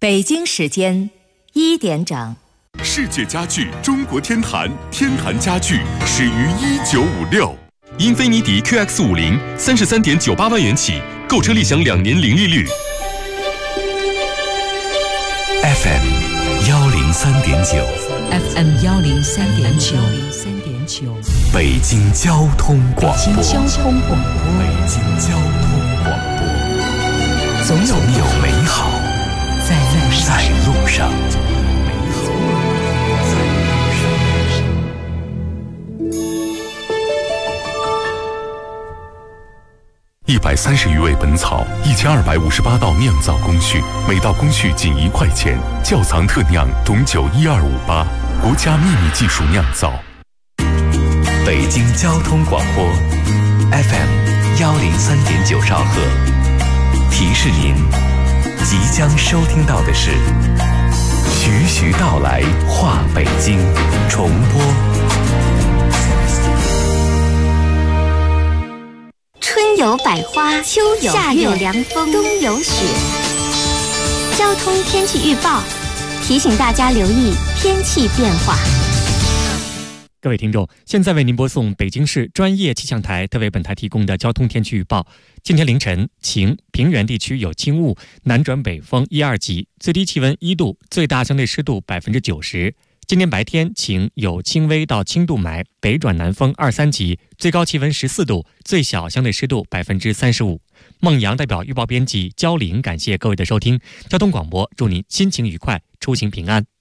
北京时间1点整。 世界家具中国天坛，天坛家具始于1956。英菲尼迪 QX50 33.98万元起，购车立享2年零利率。 FM 103.9，FM 103.9， 北京交通广播， 北京交通广播， 总有美好在路上。130余味本草，1258道酿造工序，每道工序仅1块钱。窖藏特酿董酒12588，国家秘密技术酿造。北京交通广播 FM 103.9兆赫，提示您即将收听到的是徐徐道来话北京重播。 春有百花，秋有夏有凉风，冬有雪。交通天气预报提醒大家留意天气变化。 各位听众，现在为您播送北京市专业气象台特为本台提供的交通天气预报。今天凌晨晴，平原地区有轻雾，南转北风1、2级，最低气温1度，最大相对湿度90%。今天白天晴，有轻微到轻度霾，北转南风2、3级，最高气温14度，最小相对湿度35%。孟阳代表预报编辑焦玲，感谢各位的收听。交通广播祝您心情愉快，出行平安。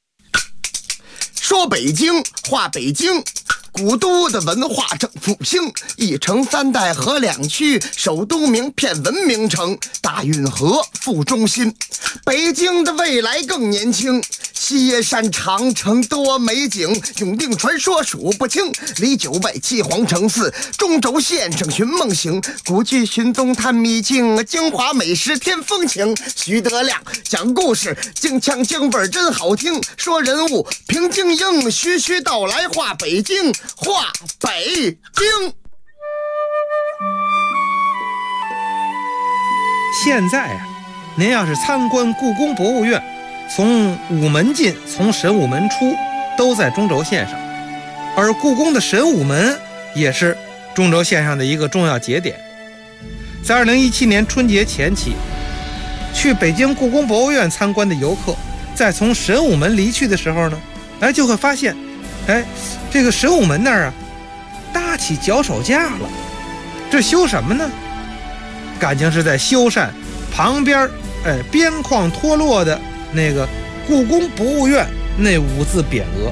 说北京话北京，古都的文化正复兴，一城3代合2区，首都名片文明城，大运河副中心。北京的未来更年轻，西耶山长城多美景，永定传说数不清，离9外7皇城4，中轴线上寻梦行，古剧寻踪探秘境，京华美食添风情。徐德亮讲故事，京腔京味真好听，说人物评京英，徐徐道来话北京，话北京。 现在啊，您要是参观故宫博物院，从午门进，从神武门出，都在中轴线上。而故宫的神武门也是中轴线上的一个重要节点。在2017年春节前期，去北京故宫博物院参观的游客，在从神武门离去的时候呢，就会发现，这个神武门那儿啊，搭起脚手架了。这修什么呢？感情是在修缮旁边边框脱落的那个故宫博物院那5字匾额。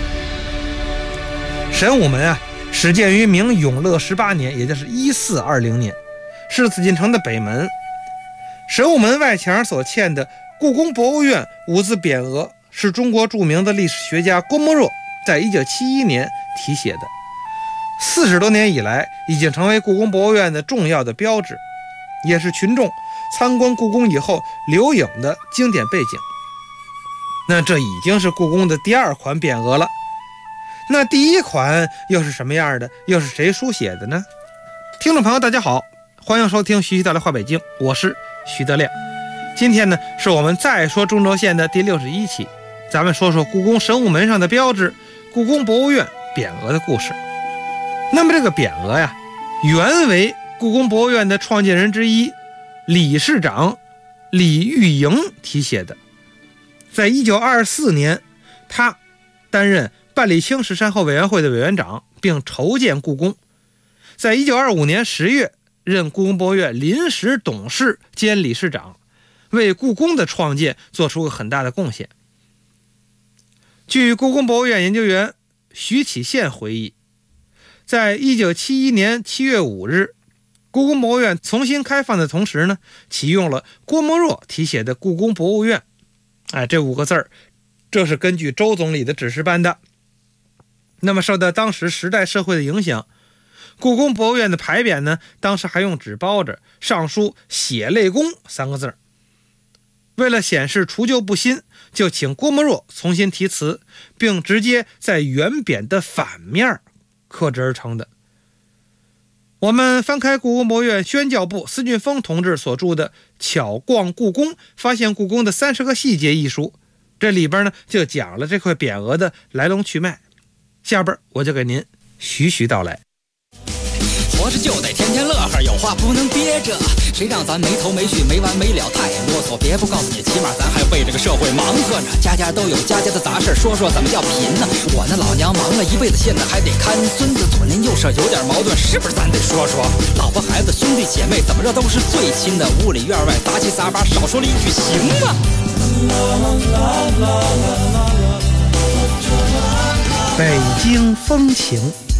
神武门啊，始建于明永乐18年，也就是1420年，是紫禁城的北门。神武门外墙所嵌的故宫博物院5字匾额，是中国著名的历史学家郭沫若在1971年题写的，40多年以来已经成为故宫博物院的重要的标志，也是群众参观故宫以后留影的经典背景。那这已经是故宫的第2款匾额了，那第1款又是什么样的？又是谁书写的呢？听众朋友大家好，欢迎收听徐徐道来话北京，我是徐德亮。今天呢，是我们再说中轴线的第61期，咱们说说故宫神武门上的标志故宫博物院匾额的故事。那么这个匾额呀，原为故宫博物院的创建人之一理事长李玉莹题写的。在1924年，他担任办理清史善后委员会的委员长，并筹建故宫。在1925年10月，任故宫博物院临时董事兼理事长，为故宫的创建做出了很大的贡献。据故宫博物院研究员徐启宪回忆，在1971年7月5日，故宫博物院重新开放的同时呢，启用了郭沫若题写的故宫博物院。这5个字儿，这是根据周总理的指示办的。那么受到当时时代社会的影响，故宫博物院的牌匾呢，当时还用纸包着，上书血泪宫3个字。为了显示除旧布新，就请郭沫若重新题词，并直接在原匾的反面刻制而成的。 我们翻开故宫博物院宣教部司俊峰同志所著的《巧逛故宫，发现故宫的30个细节》一书，这里边呢就讲了这块匾额的来龙去脉。下边我就给您徐徐道来。 活着就得天天乐呵，有话不能憋着，谁让咱没头没绪没完没了，太啰嗦。别不告诉你，起码咱还为这个社会忙活呢。家家都有家家的杂事，说说怎么叫贫呢？我那老娘忙了一辈子，现在还得看孙子，左邻右舍有点矛盾，是不是咱得说说？老婆孩子兄弟姐妹怎么着都是最亲的，屋里院外杂七杂八，少说了一句行吗？ 北京风情。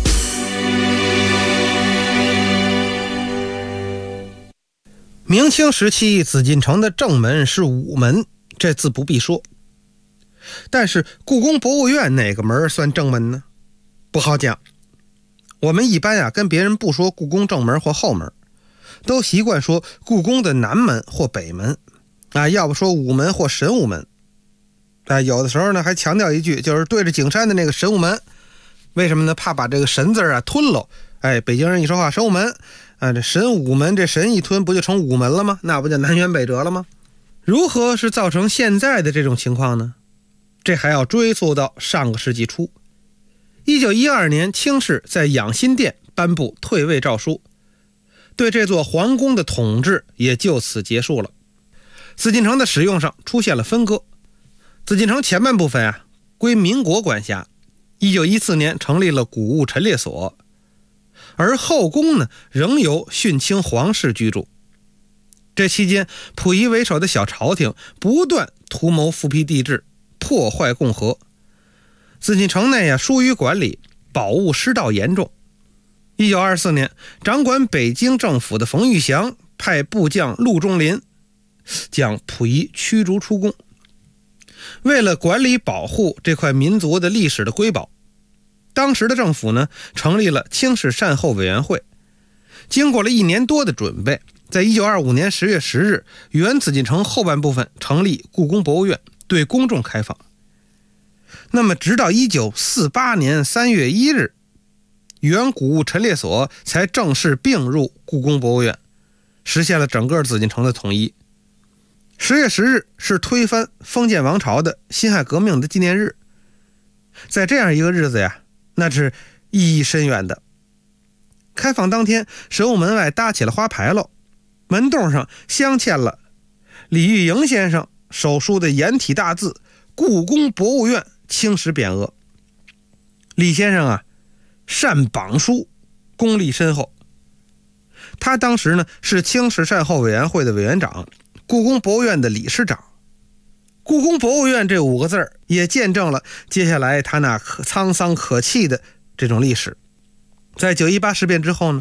明清时期紫禁城的正门是午门，这字不必说。但是故宫博物院哪个门算正门呢？不好讲。我们一般跟别人不说故宫正门或后门，都习惯说故宫的南门或北门要不说午门或神武门。有的时候呢还强调一句，就是对着景山的那个神武门。为什么呢？怕把这个神字吞了。北京人一说话神武门这神武门，这神一吞不就成午门了吗？那不就南辕北辙了吗？如何是造成现在的这种情况呢？这还要追溯到上个世纪初。1912年，清室在养心殿颁布退位诏书，对这座皇宫的统治也就此结束了。紫禁城的使用上出现了分割，紫禁城前半部分归民国管辖，1914年成立了古物陈列所，而后宫呢仍由训清皇室居住。这期间，溥仪为首的小朝廷不断图谋复辟帝制，破坏共和。紫禁城内疏于管理，宝物失盗严重。1924年，掌管北京政府的冯玉祥派部将陆仲林将溥仪驱逐出宫。为了管理保护这块民族的历史的瑰宝，当时的政府呢成立了清室善后委员会。经过了1年多的准备，在1925年10月10日，原紫禁城后半部分成立故宫博物院，对公众开放。那么直到1948年3月1日，原古物陈列所才正式并入故宫博物院，实现了整个紫禁城的统一。10月10日是推翻封建王朝的辛亥革命的纪念日。在这样一个日子那是意义深远的。开放当天，神武门外搭起了花牌楼，门洞上镶嵌了李玉莹先生手书的颜体大字故宫博物院青石匾额。李先生善榜书，功力深厚。他当时呢是清室善后委员会的委员长，故宫博物院的理事长。故宫博物院这5个字也见证了接下来他那沧桑可泣的这种历史。在918事变之后呢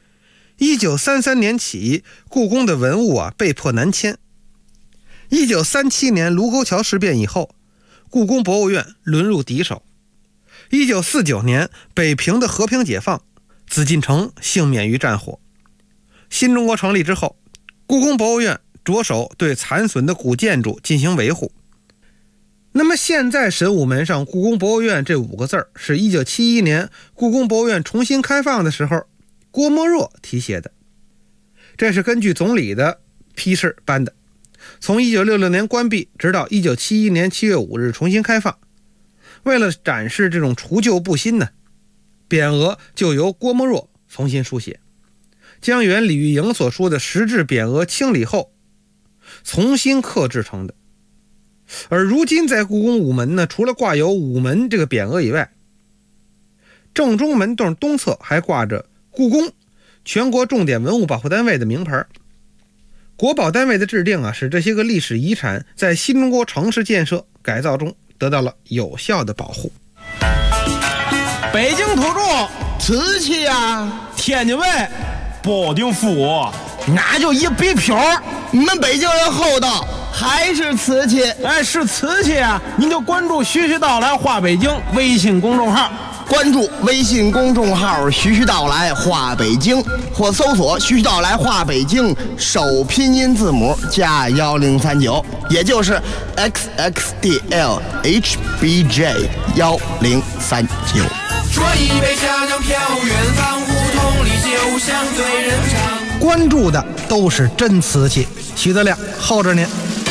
，1933年起，故宫的文物被迫南迁。1937年卢沟桥事变以后，故宫博物院沦入敌手。1949年北平的和平解放，紫禁城幸免于战火。新中国成立之后，故宫博物院着手对残损的古建筑进行维护。那么现在神武门上故宫博物院这5个字是1971年故宫博物院重新开放的时候郭沫若题写的，这是根据总理的批示颁的。从1966年关闭直到1971年7月5日重新开放，为了展示这种除旧布新呢，匾额就由郭沫若重新书写，将原李玉莹所说的石质匾额清理后重新刻制成的。而如今在故宫午门呢，除了挂有午门这个匾额以外，正中门洞东侧还挂着故宫全国重点文物保护单位的名牌。国保单位的制定使这些个历史遗产在新中国城市建设改造中得到了有效的保护。 北京土著瓷器天津卫保定府， 那就一比瓢。你们北京人厚道，还是瓷器？ 是瓷器您就关注徐徐道来话北京微信公众号， 关注微信公众号徐徐道来话北京，或搜索徐徐道来话北京首拼音字母加1039，也就是 XXDLHBJ1039。 说一杯下江飘远方，胡同里就像对人唱。 关注的都是真瓷器。徐德亮候着您。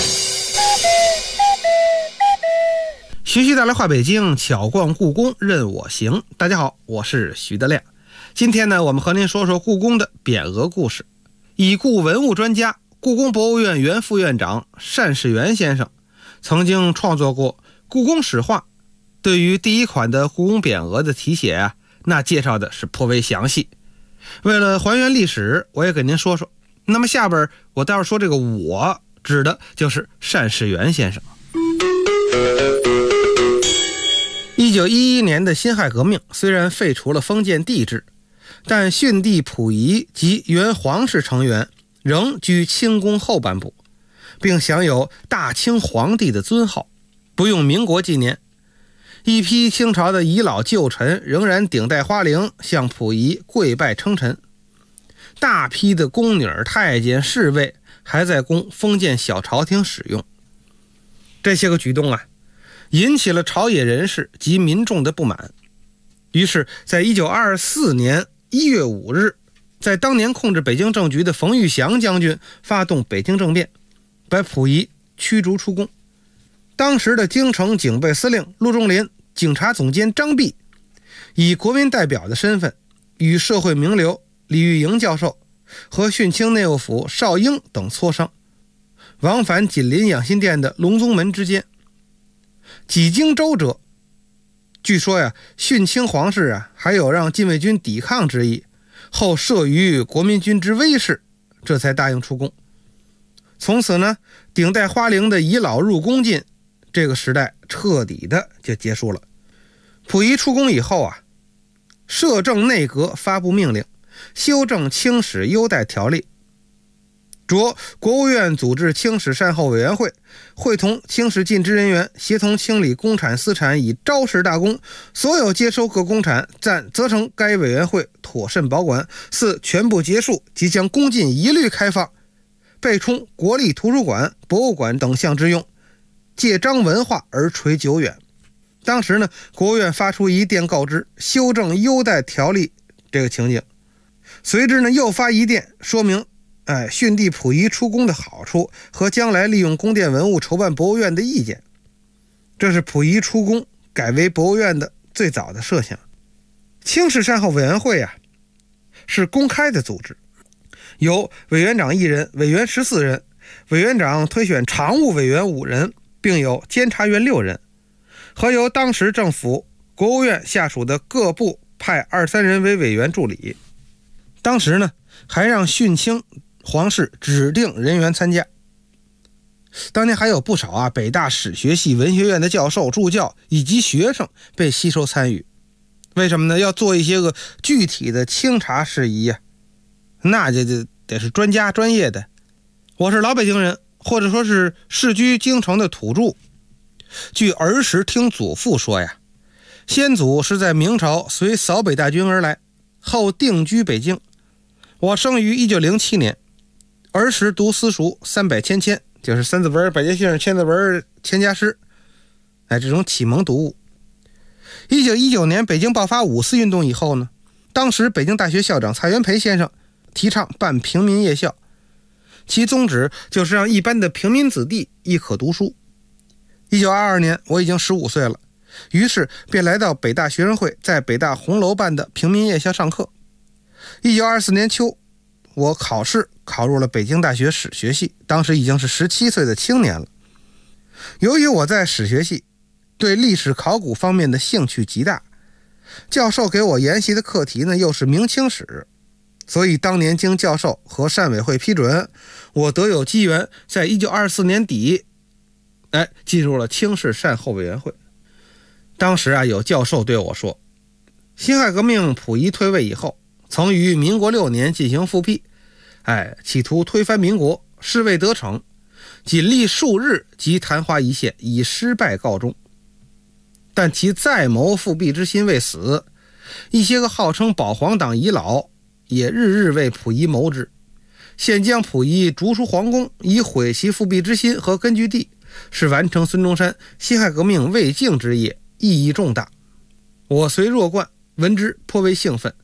徐徐带来话北京，巧逛故宫任我行。大家好，我是徐德亮。今天呢，我们和您说说故宫的匾额故事。已故文物专家、故宫博物院原副院长单士元先生曾经创作过《故宫史话》，对于第一款的故宫匾额的题写啊，那介绍的是颇为详细。为了还原历史，我也给您说说。那么下边我待会儿说这个我指的就是单士元先生。1911年的辛亥革命虽然废除了封建帝制，但逊帝溥仪及原皇室成员仍居清宫后半部，并享有大清皇帝的尊号，不用民国纪年。一批清朝的遗老旧臣仍然顶戴花翎向溥仪跪拜称臣，大批的宫女、太监、侍卫还在供封建小朝廷使用。这些个举动啊，引起了朝野人士及民众的不满。于是在1924年1月5日，在当年控制北京政局的冯玉祥将军发动北京政变，把溥仪驱逐出宫。当时的京城警备司令陆仲林、警察总监张弼以国民代表的身份，与社会名流李玉莹教授和训清内务府邵英等磋商，往返紧邻养心殿的隆宗门之间。几经周折，据说呀，训清皇室啊还有让禁卫军抵抗之意，后慑于国民军之威势，这才答应出宫。从此呢，顶戴花翎的遗老入宫禁这个时代彻底的就结束了。溥仪出宫以后啊，摄政内阁发布命令，修正清史优待条例，着国务院组织清史善后委员会，会同清史尽职人员协同清理公产私产，以昭示大公，所有接收各公产暂责成该委员会妥善保管，四全部结束即将宫禁一律开放，备充国立图书馆、博物馆等项之用，借彰文化而垂久远。当时呢，国务院发出一电告知修正优待条例这个情景，随之呢又发一电说明逊帝溥仪出宫的好处和将来利用宫殿文物筹办博物院的意见。这是溥仪出宫改为博物院的最早的设想。清史善后委员会啊，是公开的组织，由委员长1人，委员14人，委员长推选常务委员5人，并有监察员6人，和由当时政府国务院下属的各部派2-3人为委员助理。当时呢，还让训清皇室指定人员参加。当年还有不少北大史学系文学院的教授、助教以及学生被吸收参与。为什么呢？要做一些个具体的清查事宜啊，那就得是专家专业的。我是老北京人，或者说是世居京城的土著。据儿时听祖父说呀，先祖是在明朝随扫北大军而来，后定居北京。我生于1907年，儿时读私塾300千千，就是三字文、百家姓、千字文、千家诗，这种启蒙读物。1919年北京爆发5四运动以后呢，当时北京大学校长蔡元培先生提倡办平民夜校，其宗旨就是让一般的平民子弟亦可读书。1922年我已经15岁了，于是便来到北大学生会在北大红楼办的平民夜校上课。1924年秋，我考试考入了北京大学史学系，当时已经是17岁的青年了。由于我在史学系对历史考古方面的兴趣极大，教授给我研习的课题呢又是明清史，所以当年经教授和善委会批准，我得有机缘在1924年底进入了清史善后委员会。当时有教授对我说，辛亥革命溥仪退位以后，曾于民国6年进行复辟，企图推翻民国，事未得逞，仅历数日即昙花一现，以失败告终。但其再谋复辟之心未死，一些个号称保皇党遗老也日日为溥仪谋之，现将溥仪逐出皇宫，以毁其复辟之心和根据地，是完成孙中山辛亥革命未竟之业，意义重大。我虽弱冠，闻之颇为兴奋，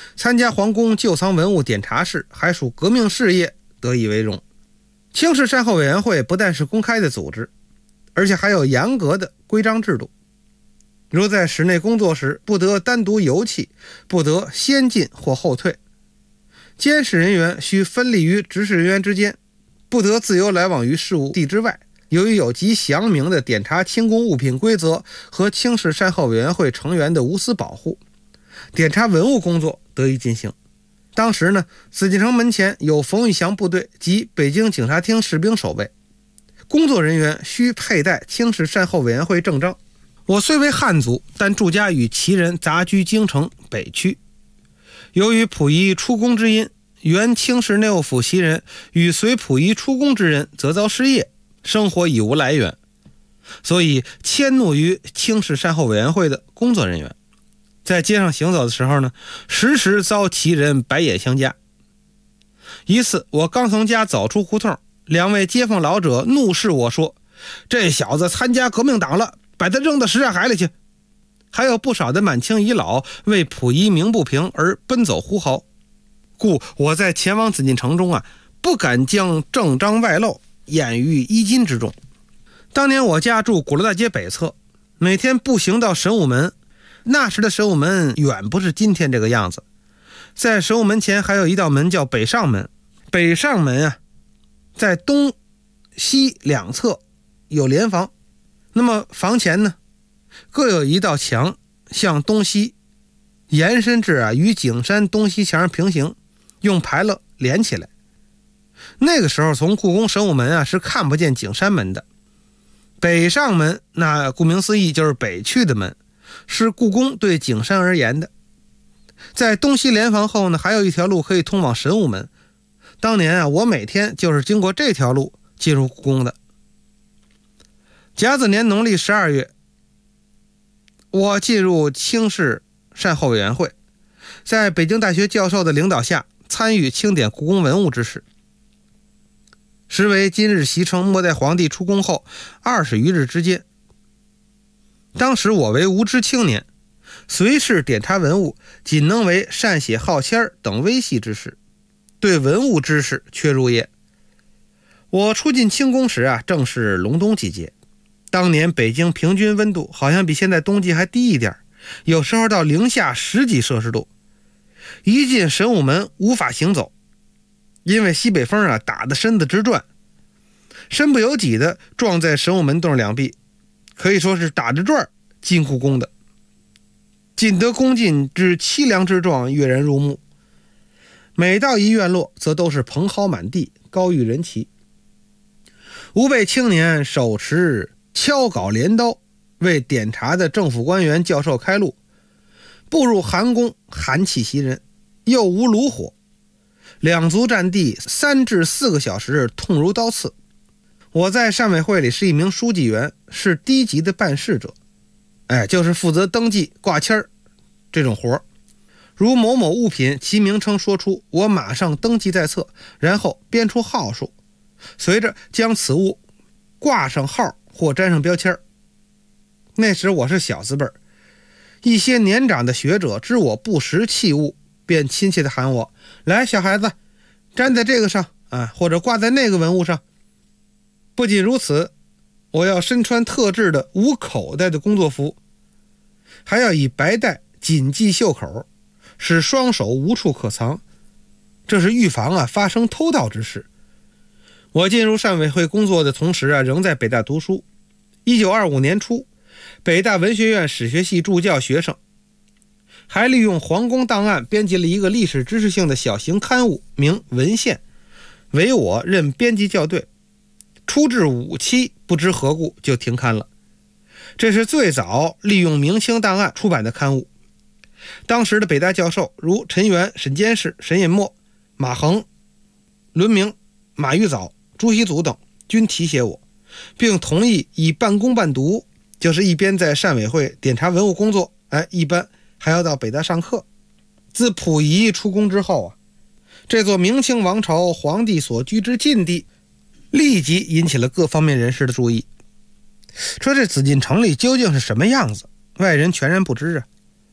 参加皇宫旧藏文物典查事，还属革命事业，得以为荣。清室善后委员会不但是公开的组织，而且还有严格的规章制度，如在室内工作时不得单独游憩，不得先进或后退，监视人员需分立于执事人员之间，不得自由来往于事务地之外。由于有极详明的典查清宫物品规则和清室善后委员会成员的无私保护，典查文物工作得以进行。当时呢，紫禁城门前有冯玉祥部队及北京警察厅士兵守卫，工作人员需佩戴清室善后委员会证章。我虽为汉族，但住家与旗人杂居京城北区。由于溥仪出宫之因，原清室内务府袭人与随溥仪出宫之人则遭失业，生活已无来源，所以迁怒于清室善后委员会的工作人员。在街上行走的时候呢，时时遭旗人白眼相加。一次我刚从家走出胡同，两位街坊老者怒视我说：“这小子参加革命党了，把他扔到什刹海里去。”还有不少的满清遗老为溥仪鸣不平而奔走呼号，故我在前往紫禁城中不敢将正章外露，掩于衣襟之中。当年我家住鼓楼大街北侧，每天步行到神武门，那时的神武门远不是今天这个样子。在神武门前还有一道门叫北上门，北上门在东西两侧有连房，那么房前呢各有一道墙向东西延伸至与景山东西墙平行，用牌楼连起来。那个时候从故宫神武门是看不见景山门的。北上门那顾名思义就是北去的门，是故宫对景山而言的。在东西连房后呢，还有一条路可以通往神武门。当年我每天就是经过这条路进入故宫的。甲子年农历12月，我进入清室善后委员会，在北京大学教授的领导下参与清点故宫文物之事。时为今日袭城末代皇帝出宫后20余日之间。当时我为无知青年，随事典察文物仅能为善写号签等微细之事，对文物知识缺入夜。我出进清宫时正是隆冬季节，当年北京平均温度好像比现在冬季还低一点，有时候到零下10几摄氏度。一进神武门无法行走，因为西北风打得身子直转，身不由己的撞在神武门洞两壁，可以说是打着转进故宫的。进得宫进之凄凉之状跃然入目，每到一院落则都是蓬蒿满地，高御人旗。吾辈青年手持敲镐镰刀，为典察的政府官员教授开路。步入寒宫，寒气袭人，又无炉火，两足站地3至4个小时，痛如刀刺。我在善委会里是一名书记员，是低级的办事者，就是负责登记挂签这种活。如某某物品其名称说出，我马上登记在册，然后编出号数，随着将此物挂上号或粘上标签。那时我是小字辈，一些年长的学者知我不识器物，便亲切地喊我：“来，小孩子，粘在这个上或者挂在那个文物上。”不仅如此，我要身穿特制的无口袋的工作服，还要以白带紧系袖口，使双手无处可藏，这是预防发生偷盗之事。我进入善委会工作的同时仍在北大读书。1925年初，北大文学院史学系助教学生还利用皇宫档案编辑了一个历史知识性的小型刊物，名《文献》，委我任编辑校对。初至5期，不知何故就停刊了。这是最早利用明清档案出版的刊物。当时的北大教授如陈元、沈监事、沈尹默、马衡、伦明、马玉藻、朱熹祖等均提携我，并同意以半工半读，就是一边在善委会典察文物工作，一般还要到北大上课。自溥仪出宫之后这座明清王朝皇帝所居之禁地立即引起了各方面人士的注意。说这紫禁城里究竟是什么样子，外人全然不知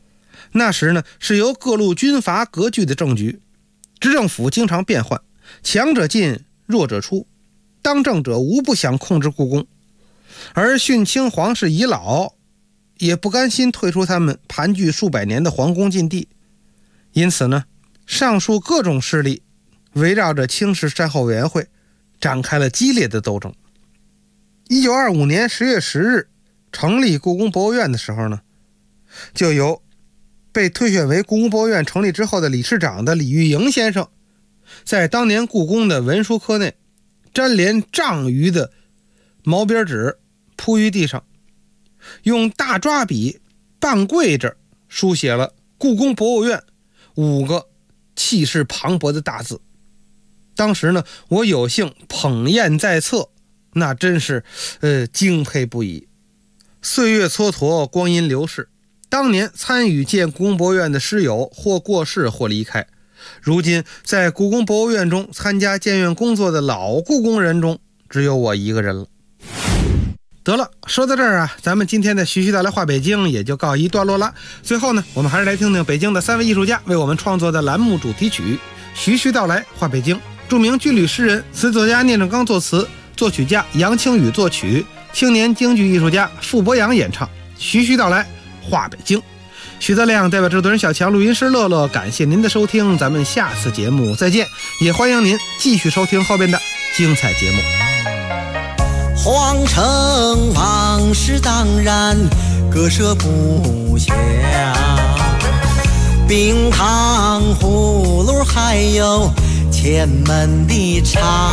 那时呢，是由各路军阀割据的政局，执政府经常变换，强者进，弱者出，当政者无不想控制故宫，而训清皇室遗老也不甘心退出他们盘踞数百年的皇宫禁地。因此呢，上述各种势力围绕着清室善后委员会展开了激烈的斗争。1925年10月10日成立故宫博物院的时候呢，就由被推选为故宫博物院成立之后的理事长的李玉莹先生，在当年故宫的文书科内沾连丈余的毛边纸铺于地上，用大抓笔半跪着书写了故宫博物院5个气势磅礴的大字。当时呢，我有幸捧砚在侧，那真是敬佩不已。岁月蹉跎，光阴流逝，当年参与建故宫博物院的师友或过世或离开，如今在故宫博物院中参加建院工作的老故宫人中，只有我一个人了。得了，说到这儿啊，咱们今天的徐徐道来话北京也就告一段落了。最后呢，我们还是来听听北京的3位艺术家为我们创作的栏目主题曲《徐徐道来话北京》，著名军旅诗人、词作家聂正刚作词，作曲家杨清宇作曲，青年京剧艺术家傅博洋演唱《徐徐道来话北京》。徐德亮代表制作人小强，录音师乐乐，感谢您的收听，咱们下次节目再见，也欢迎您继续收听后边的精彩节目。 皇城往事当然割舍不下，冰糖葫芦还有前门的茶，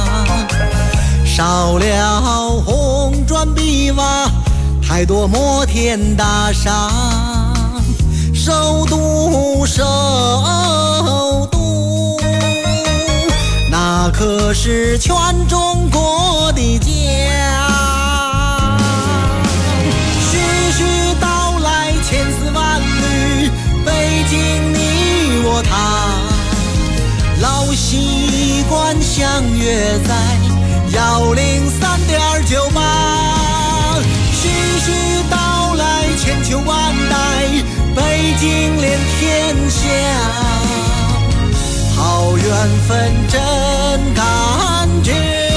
少了红砖碧瓦，太多摩天大厦，首都那可是全中国的家。徐徐道来千丝万缕，北京你我他，老习惯相约在103.98。徐徐道来千秋万代，北京连天下，好缘分真感觉，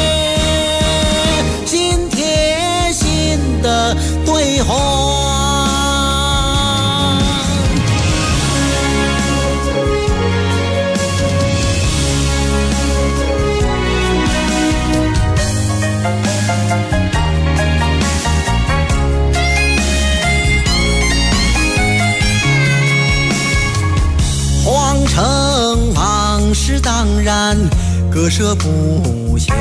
心贴心的对话。皇城往事当然割舍不下，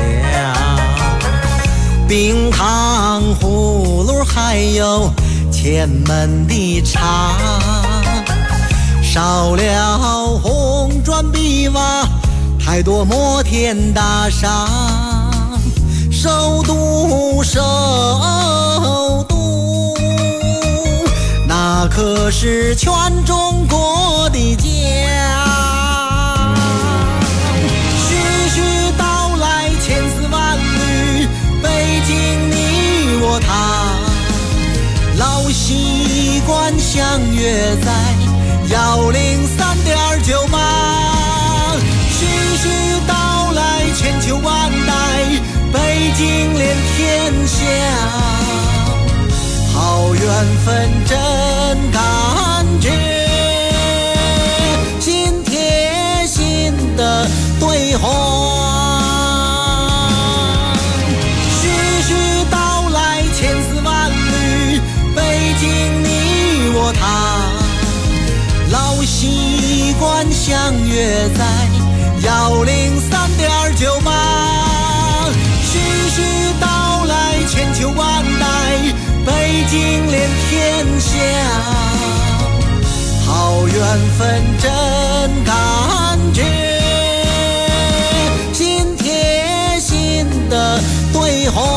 冰糖葫芦还有前门的茶，少了红砖碧瓦，太多摩天大厦，首都那可是全中国的家。徐徐道来千丝万缕，北京你我他，老习惯相约在103.98。徐徐道来千秋万代，北京连天下，好缘分真感觉，心贴心的对话。徐徐道来千丝万缕，北京你我他，老习惯相约在103.98。徐徐道来千秋万代，北京连天下，好缘分真感觉，心贴心的对话。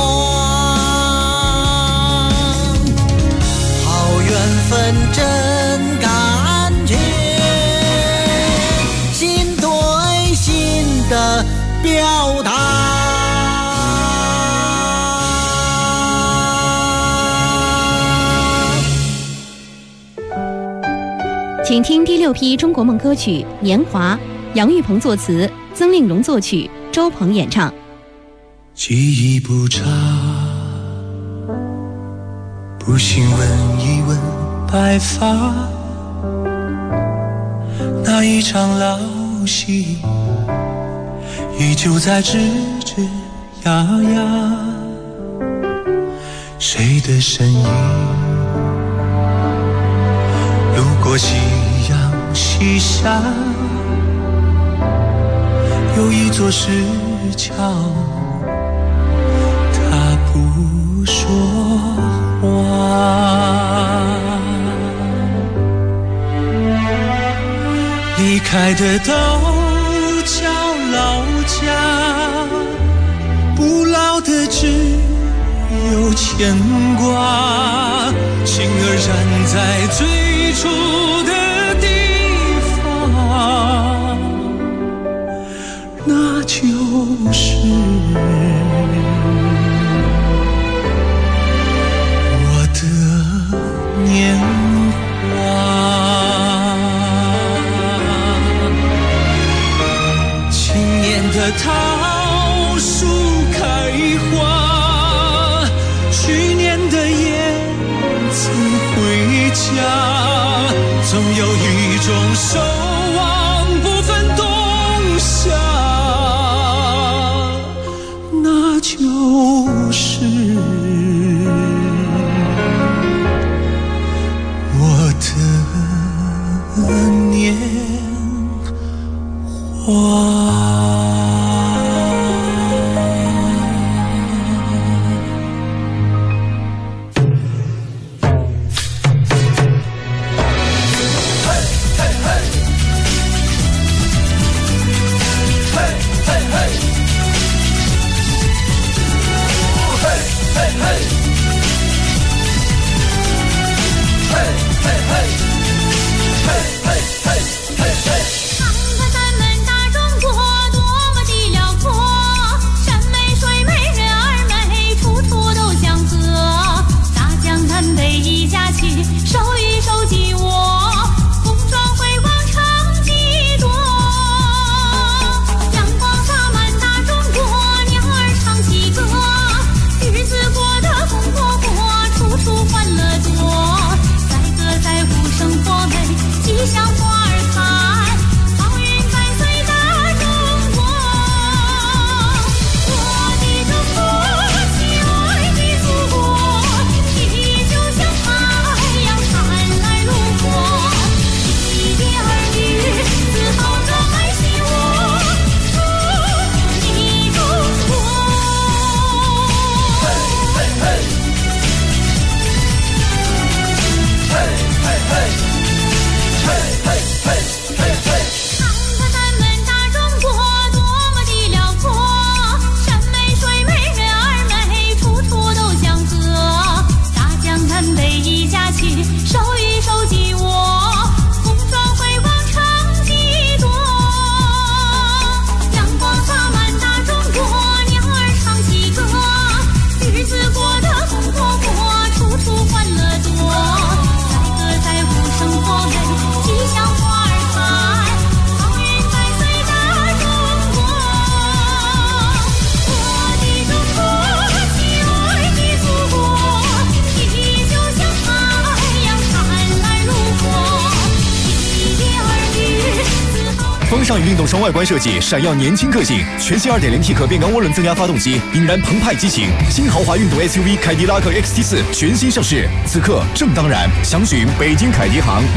好缘分真感觉，心对心的表达。 请听第6批中国梦歌曲《年华》，杨玉鹏作词，曾令荣作曲，周鹏演唱。 记忆不差，不信问一问白发，那一场老戏依旧在吱吱呀呀，谁的身影路过夕阳西下，有一座石桥，他不说话，离开的都叫老家，不老的只有牵挂，情儿燃在最初的地方，那就是我的年华。今年的桃树开花，去年的燕子回家，总有一种守望不分冬夏，那就是我的年华。 风尚与运动双外观设计，闪耀年轻个性。全新 2.0T 可变缸涡轮增压发动机，引燃澎湃激情。新豪华运动 SUV 凯迪拉克 XT4 全新上市，此刻正当然。详询北京凯迪行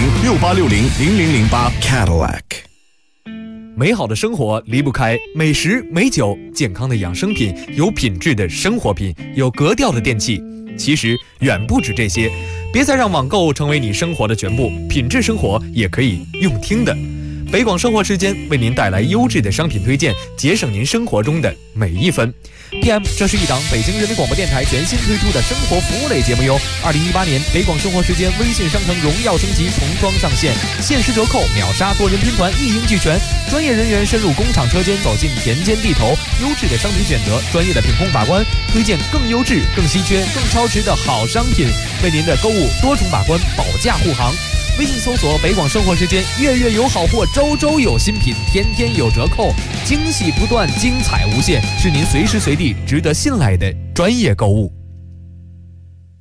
01068600008 Cadillac。 美好的生活离不开美食、美酒、健康的养生品、有品质的生活品、有格调的电器。其实远不止这些，别再让网购成为你生活的全部，品质生活也可以用听的。北广生活时间为您带来优质的商品推荐，节省您生活中的每一分。PM， 这是一档北京人民广播电台全新推出的生活服务类节目哟。2018年北广生活时间微信商城荣耀升级重装上线，限时折扣，秒杀多人拼团，一应俱全。专业人员深入工厂车间，走进田间地头，优质的商品选择，专业的品控把关，推荐更优质、更稀缺、更超值的好商品，为您的购物多重把关，保驾护航。 微信搜索北广生活时间，月月有好货，周周有新品，天天有折扣，惊喜不断，精彩无限，是您随时随地值得信赖的专业购物。